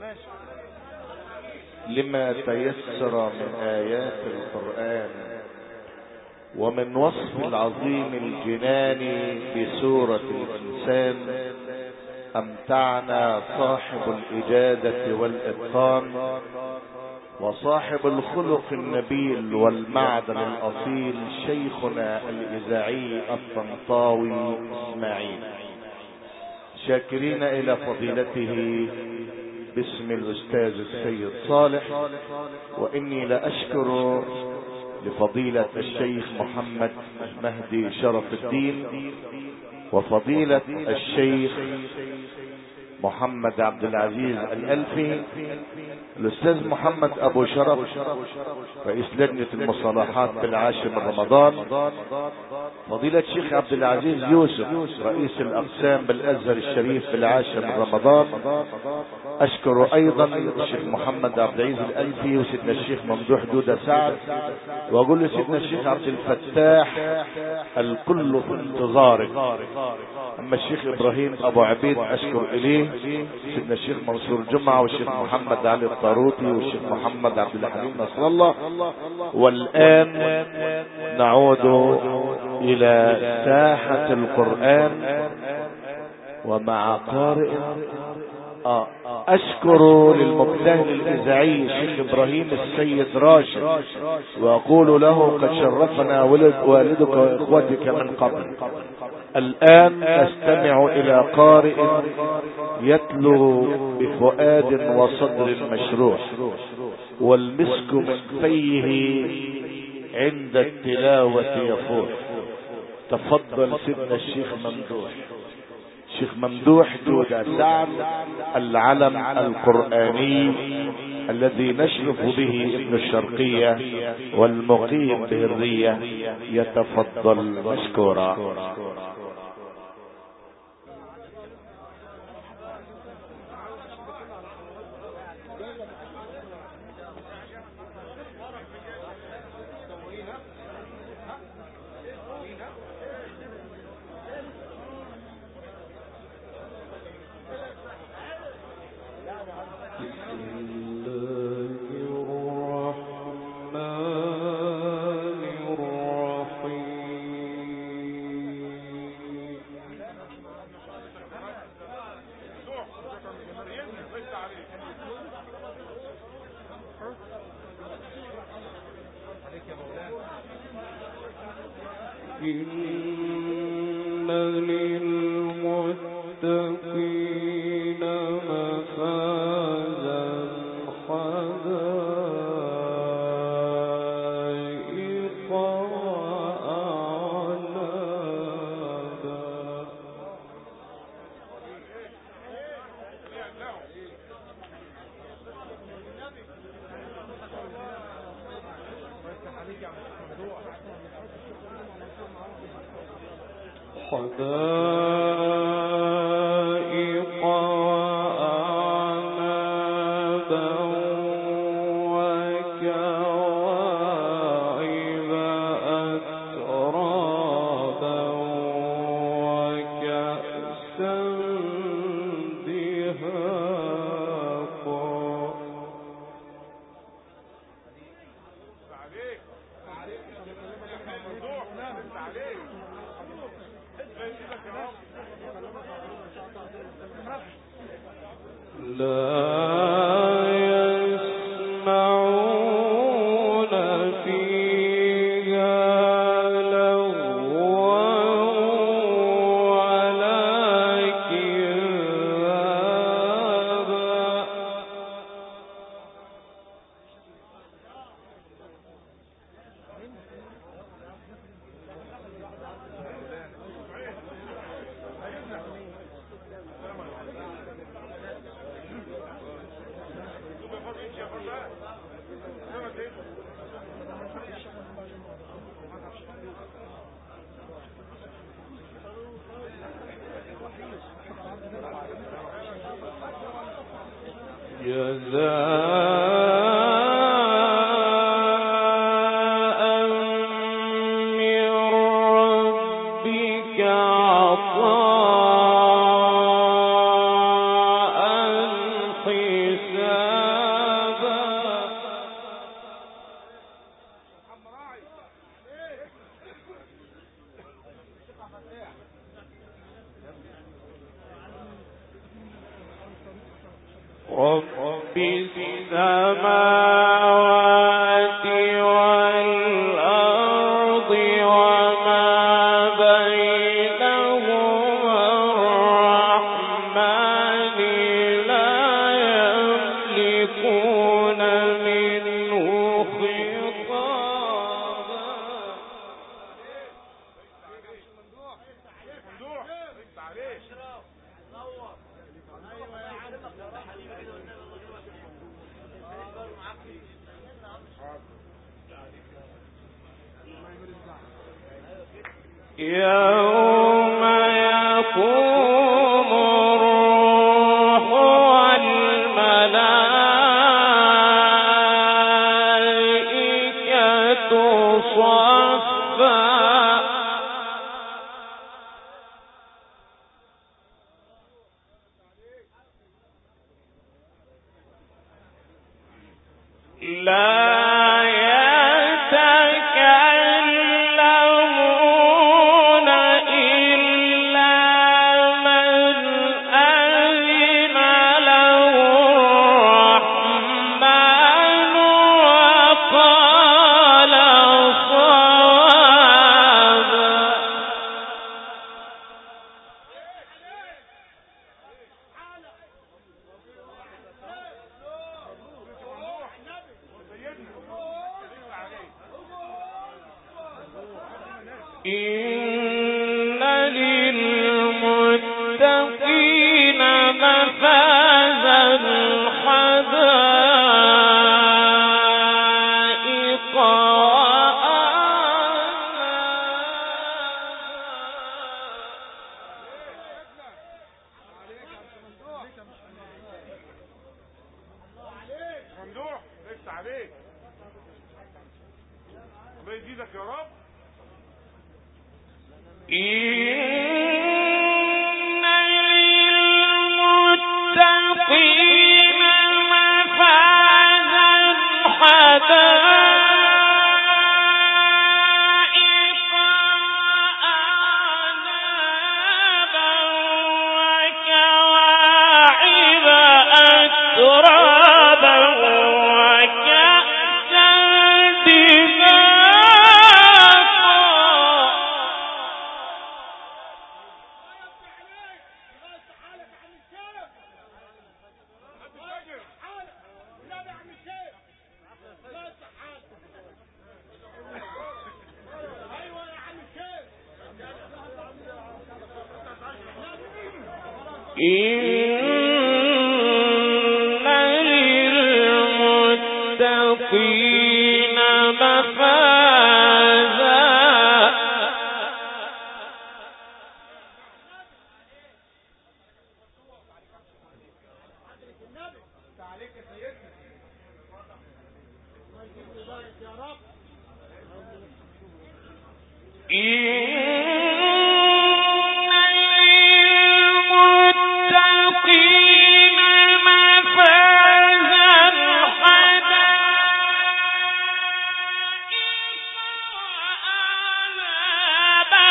لما تيسر من آيات القرآن ومن وصف العظيم الجنان بسورة الإنسان أمتعنا صاحب الإجادة والإتقان وصاحب الخلق النبيل والمعدن الأصيل شيخنا الإذاعي الطنطاوي إسماعيل، شاكرين إلى فضيلته باسم الأستاذ السيد صالح. وإني لأشكر لفضيلة الشيخ محمد مهدي شرف الدين وفضيلة الشيخ محمد عبد العزيز الألفي، الأستاذ محمد أبو شرف رئيس لجنة المصالحات بالعاشر من رمضان، فضيلة الشيخ عبد العزيز يوسف رئيس الأقسام بالأزهر الشريف بالعاشر من رمضان. أشكر أيضا الشيخ محمد عبد العزيز الألفي وسيدنا الشيخ ممدوح دودة سعد، وأقول لسيدنا الشيخ عبد الفتاح الكل في انتظارك. أما الشيخ إبراهيم أبو عبيد أشكر إليه، سيدنا الشيخ منصور جمعة والشيخ محمد علي الطاروطي والشيخ محمد عبد الحليم نصر الله. والآن نعود إلى ساحة القرآن ومع قارئ. أشكر للمبتهل الإذاعي الشيخ إبراهيم السيد راشد، وأقول له قد شرفنا والدك وإخوتك من قبل. الآن أستمع إلى قارئ يتلو بفؤاد وصدر مشروح، والمسك من فيه عند التلاوة يفوح. تفضل سيدنا الشيخ ممدوح. الشيخ ممدوح دودة سعد العلم القرآني الذي نشرف به ابن الشرقية والمقيم به الرية، يتفضل مشكورا. حساب رب السماوات والأرض وما بينهما الرحمن لا يملكون منه خطابا. يوم يقوم الروح والملائكة صفا لا يتكلمون إلا من أذن له الرحمن وقال صوابا. إن للمتقين مفازا حدائق ممدوح لسه عليك. الله يزيدك يا رب. إن للمتقين مفازا حدائق وأعنابا وكواعب أترابا وكأسا دهاقا. إن للمتقين مفازا للمتقين مفازا حدائق وأعنابا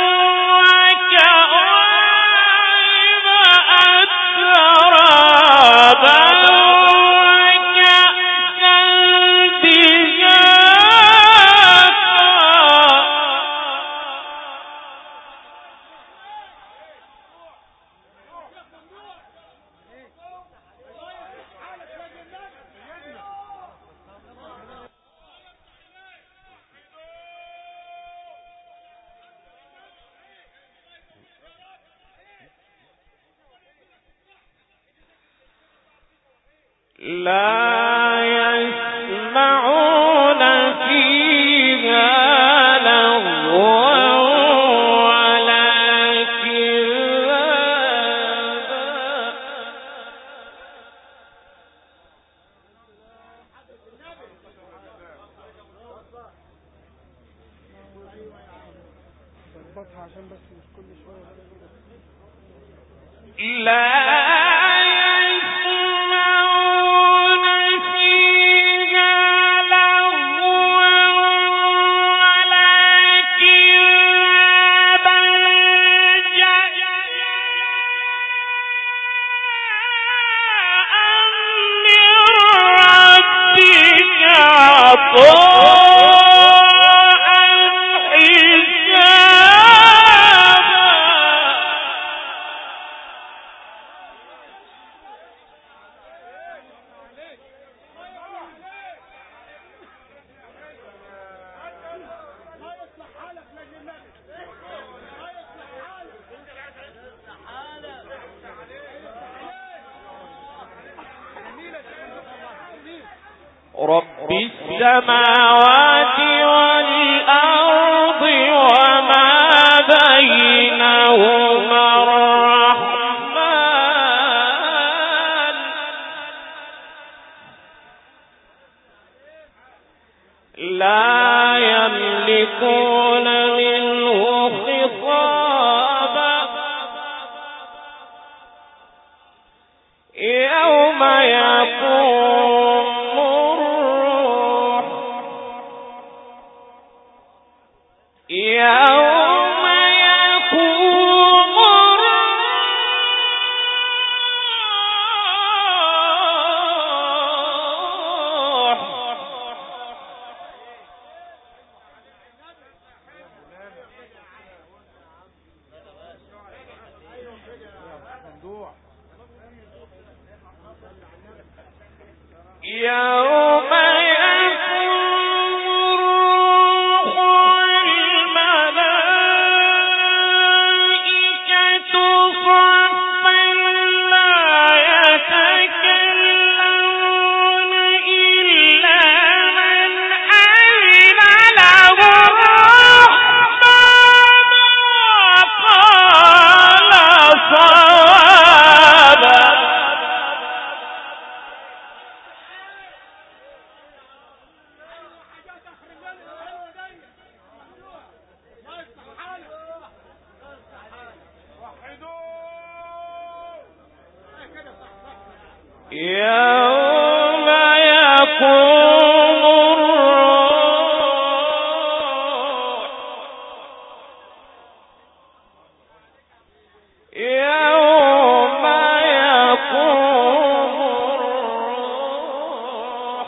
وكواعب أترابا وكأسا لا يسمعون فيها لغوا ولا كذابا. لا يسمعون فيها لغوا ولا كذابا. رب السماوات والأرض وما بينهما الرحمن لا يملكون منه خطابا يوم يقوم الروح يوم يقوم الروح يوم يقوم الروح والملائكة صفا لا يتكلمون إلا من أذن له الرحمن وقال صوابا يوم يقوم الروح يوم يقوم الروح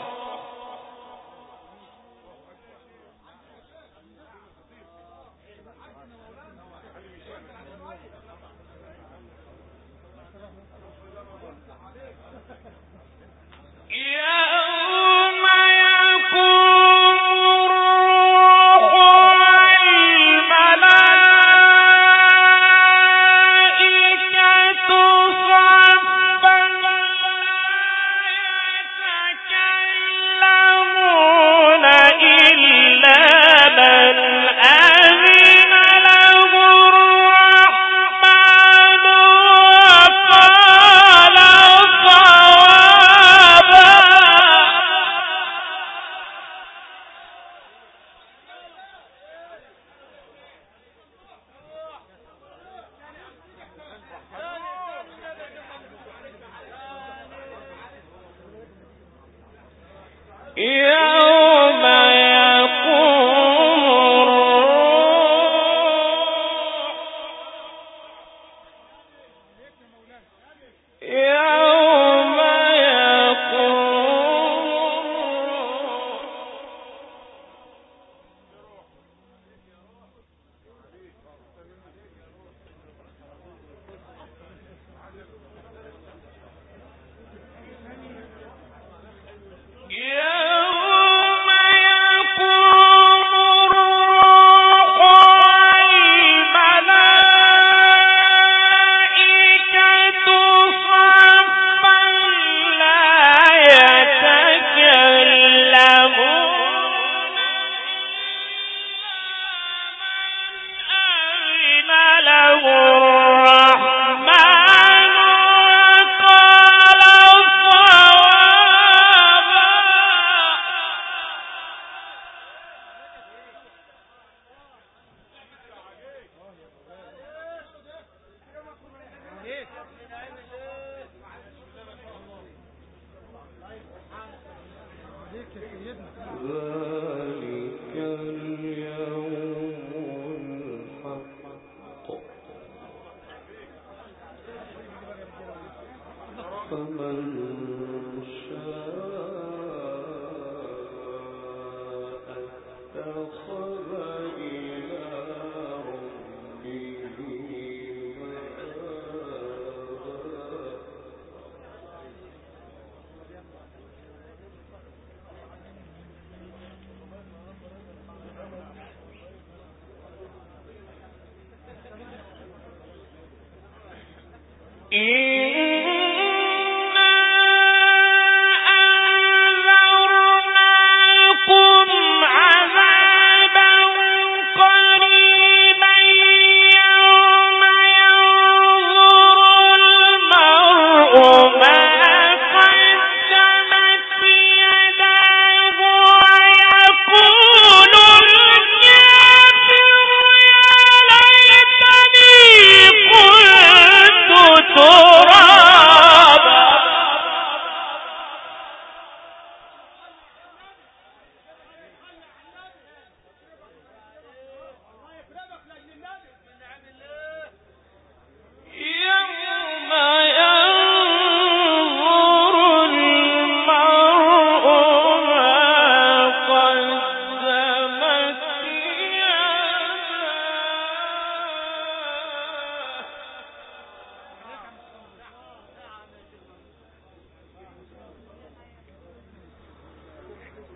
يوم يقوم الروح والملائكة صفا لا يتكلمون إلا من أذن له الرحمن وقال صوابا يوم يقوم الروح يوم يقوم يوم يقوم الروح والملائكة صفا لا يتكلمون إلا من أذن له الرحمن وقال صوابا ذلك اليوم الحق فمن شاء اتخذ إلى ربه مآبا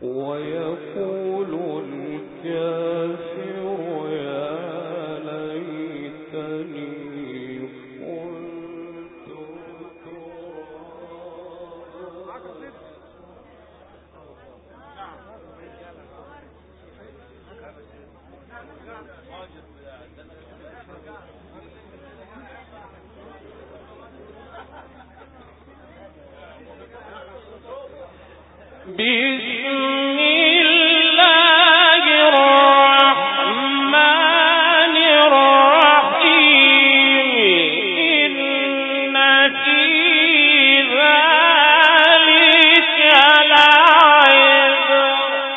ويقول الكافر يا ليتني كنت بسم الله الرحمن الرحيم إن في ذلك لعبرة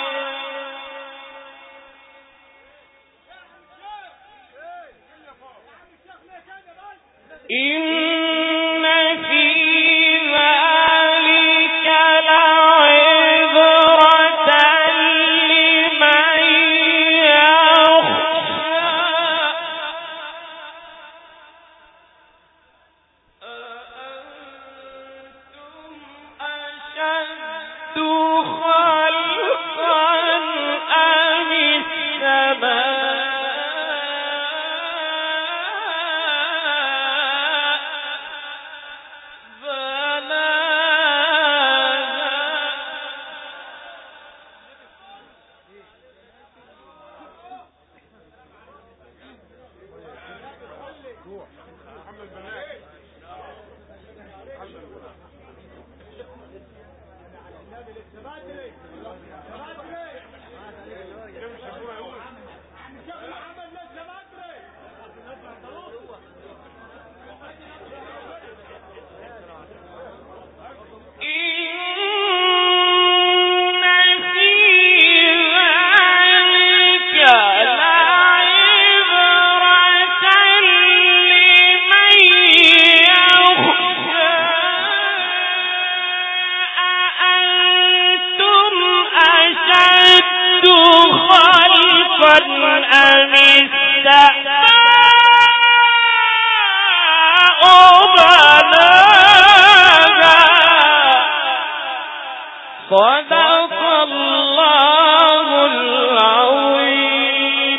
صدق الله العظيم.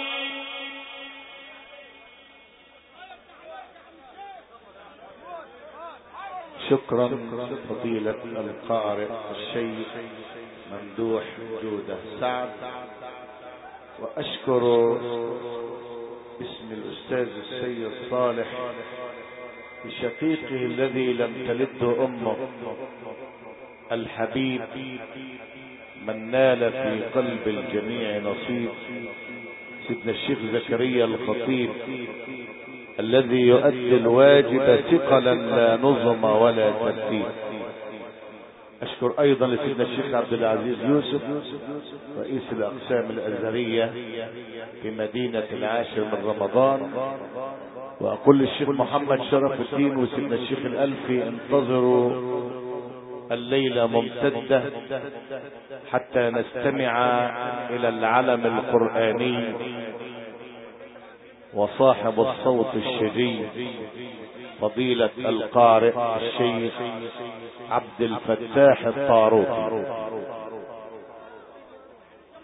شكرا فضيلة القارئ الشيخ ممدوح جودة سعد، وأشكر باسم الأستاذ السيد صالح بشقيقه الذي لم تلده أمه الحبيب من نال في قلب الجميع نصيب، سيدنا الشيخ زكريا الخطيب الذي يؤدي الواجب ثقلا لا نظم ولا ترتيب. أشكر أيضا لسيدنا الشيخ عبد العزيز يوسف رئيس الأقسام الأزهرية في مدينة العاشر من رمضان، وأقول للشيخ محمد شرف الدين وسيدنا الشيخ الألفي انتظروا الليلة ممتدة حتى نستمع إلى العلم القرآني وصاحب الصوت الشجي فضيلة القارئ الشيخ عبد الفتاح الطاروطي.